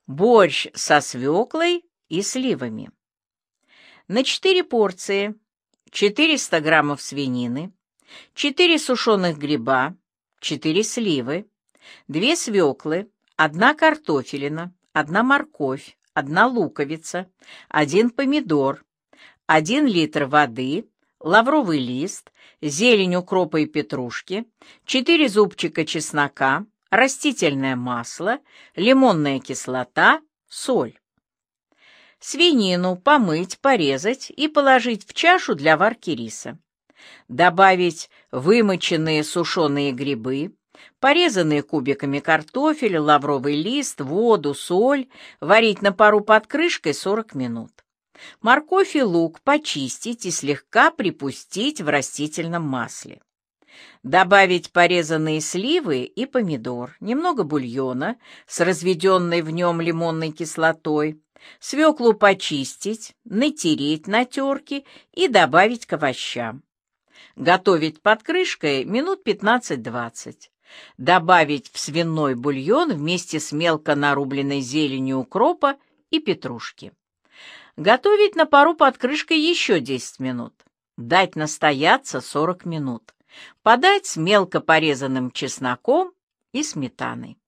Борщ со свеклой и сливами. На 4 порции 400 граммов свинины, 4 сушеных гриба, 4 сливы, 2 свеклы, 1 картофелина, 1 морковь, 1 луковица, 1 помидор, 1 литр воды, лавровый лист, зелень укропа и петрушки, 4 зубчика чеснока, растительное масло, лимонная кислота, соль. Свинину помыть, порезать и положить в чашу для варки риса. Добавить вымоченные сушеные грибы, порезанные кубиками картофель, лавровый лист, воду, соль, варить на пару под крышкой 40 минут. Морковь и лук почистить и слегка припустить в растительном масле. Добавить порезанные сливы и помидор, немного бульона с разведенной в нем лимонной кислотой, свеклу почистить, натереть на терке и добавить к овощам. Готовить под крышкой минут 15-20. Добавить в свиной бульон вместе с мелко нарубленной зеленью укропа и петрушки. Готовить на пару под крышкой еще 10 минут. Дать настояться 40 минут. Подать с мелко порезанным чесноком и сметаной.